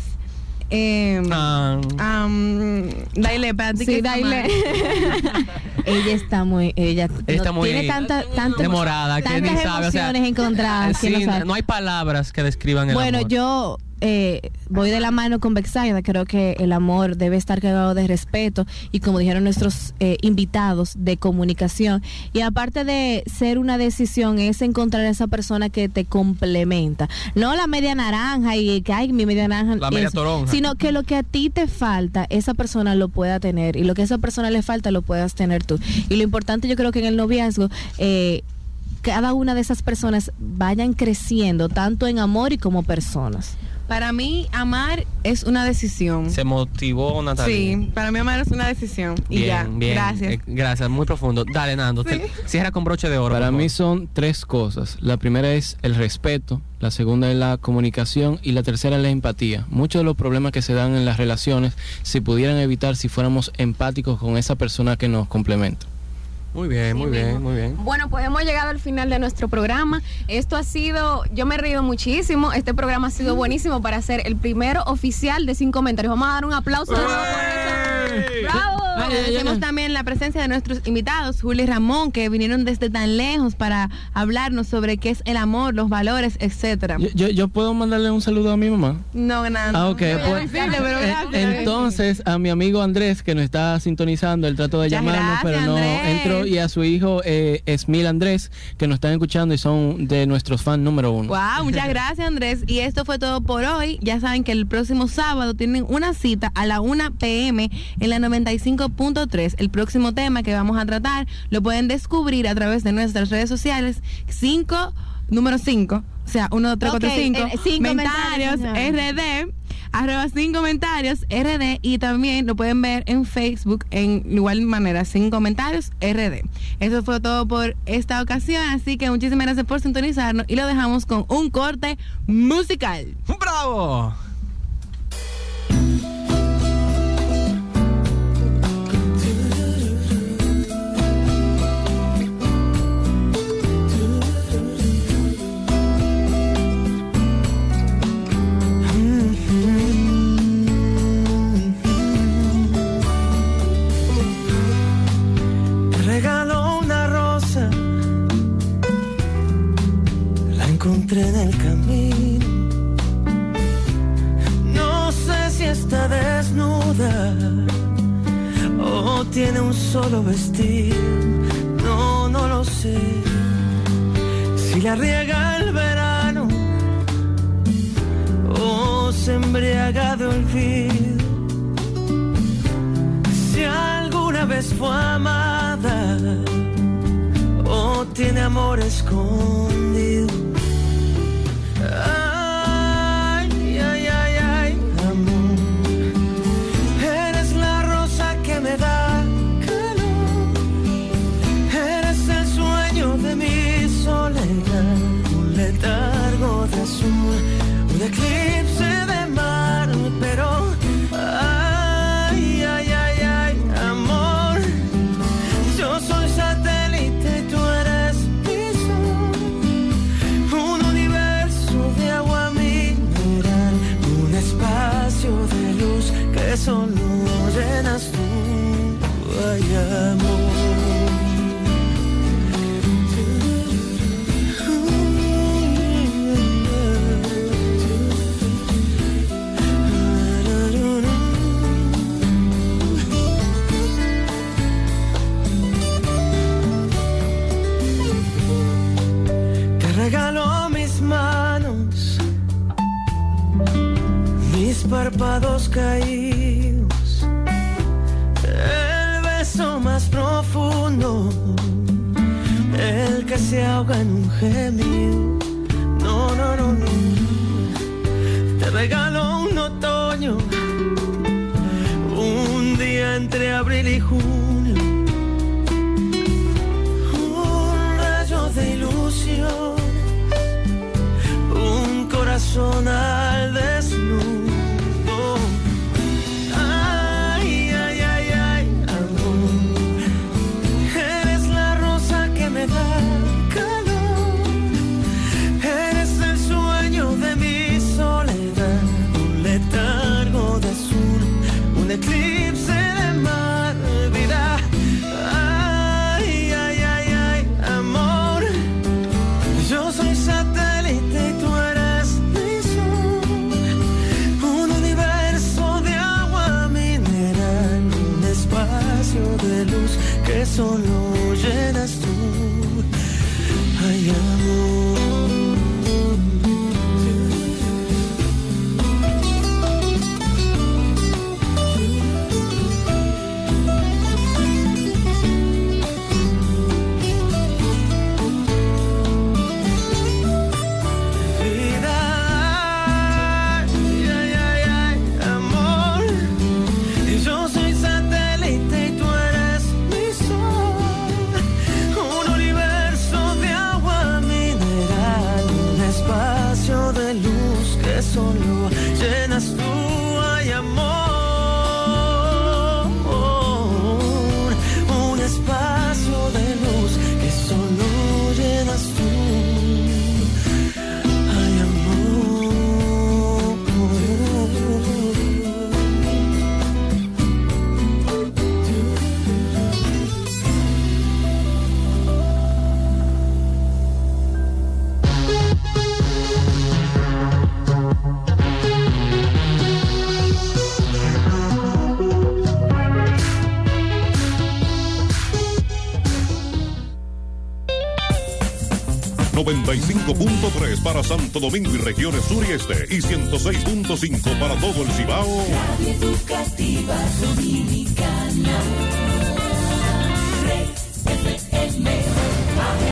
Daile, para ti Sí, que es Daile. amar. Ella está muy Muy tiene tanta demorada, que ni tantas sabe, o sea, emociones encontradas que sí, no sabe. no hay palabras que describan el Bueno, amor. yo voy de la mano con Betsaida. Creo que el amor debe estar cargado de respeto y, como dijeron nuestros invitados, de comunicación. Y aparte de ser una decisión, es encontrar a esa persona que te complementa. No la media naranja y que hay mi media naranja, La media toronja. sino que lo que a ti te falta, esa persona lo pueda tener, y lo que a esa persona le falta lo puedas tener tú. Y lo importante, yo creo que en el noviazgo, cada una de esas personas vayan creciendo tanto en amor y como personas. Para mí, amar es una decisión. Se motivó, Natalia. Sí, para mí amar es una decisión. Y Bien, ya, bien. gracias. Gracias, muy profundo. Dale, Nando, cierra con broche de oro. Para por mí favor. son 3 cosas. La primera es el respeto, la segunda es la comunicación y la tercera es la empatía. Muchos de los problemas que se dan en las relaciones se pudieran evitar si fuéramos empáticos con esa persona que nos complementa. Muy bien, muy bien, muy bien. Bueno, pues hemos llegado al final de nuestro programa. Esto ha sido, yo me he reído muchísimo. Este programa ha sido buenísimo para ser el primero oficial de Sin Comentarios. Vamos a dar un aplauso. ¡Bravo! Agradecemos también la presencia de nuestros invitados, Juli y Ramón, que vinieron desde tan lejos para hablarnos sobre qué es el amor, los valores, etcétera. ¿Yo puedo mandarle un saludo a mi mamá? No, nada. Ah, ok. Pues, entonces, a mi amigo Andrés, que nos está sintonizando, él trató de Muchas llamarnos, pero gracias, no Andrés. entró, y a su hijo Esmil Andrés, que nos están escuchando y son de nuestros fans número 1. Wow, muchas gracias, Andrés. Y esto fue todo por hoy. Ya saben que el próximo sábado tienen una cita a la 1 p.m. en la 95.3. El próximo tema que vamos a tratar lo pueden descubrir a través de nuestras redes sociales. Número 5, o sea, 1, 2, 3, 4, 5. Sin Comentarios RD. @Sin Comentarios RD, y también lo pueden ver en Facebook en igual manera, Sin Comentarios RD. Eso fue todo por esta ocasión, así que muchísimas gracias por sintonizarnos y lo dejamos con un corte musical. ¡Bravo! Regaló una rosa, la encontré en el camino. No sé si está desnuda o tiene un solo vestido. No, no lo sé. Si la riega el verano o se embriaga de olvido. Si alguna vez fue amada o tiene amor escondido. Ay, ay, ay, ay, amor. Eres la rosa que me da calor. Eres el sueño de mi soledad. Un letargo de azul, un eclipse de mar, pero ay, ay, ay, ay, amor. Yo soy satélite y tú eres mi sol. Un universo de agua mineral, un espacio de luz que solo llenas tú. Ay, amor. párpados caídos, el beso más profundo, el que se ahoga en un gemido. No, no, no, no. Te regalo un otoño, un día entre abril y junio, un rayo de ilusión, un corazón al desnudo. Ay, ay, ay, ay, amor, eres la rosa que me da calor, eres el sueño de mi soledad, un letargo de azul, un eclipse de mar, vida. Ay, ay, ay, ay, amor, yo soy satélite y tú eres mi sol, un universo de agua mineral, un espacio de luz que solo llenas tú. Ay, amor. Solo llenas tú, ay amor, un espacio de luz que solo llenas tú, ay ...95.3 para Santo Domingo y regiones sur y este... ...y 106.5 para todo el Cibao. Radio Educativa Dominicana. Red FM.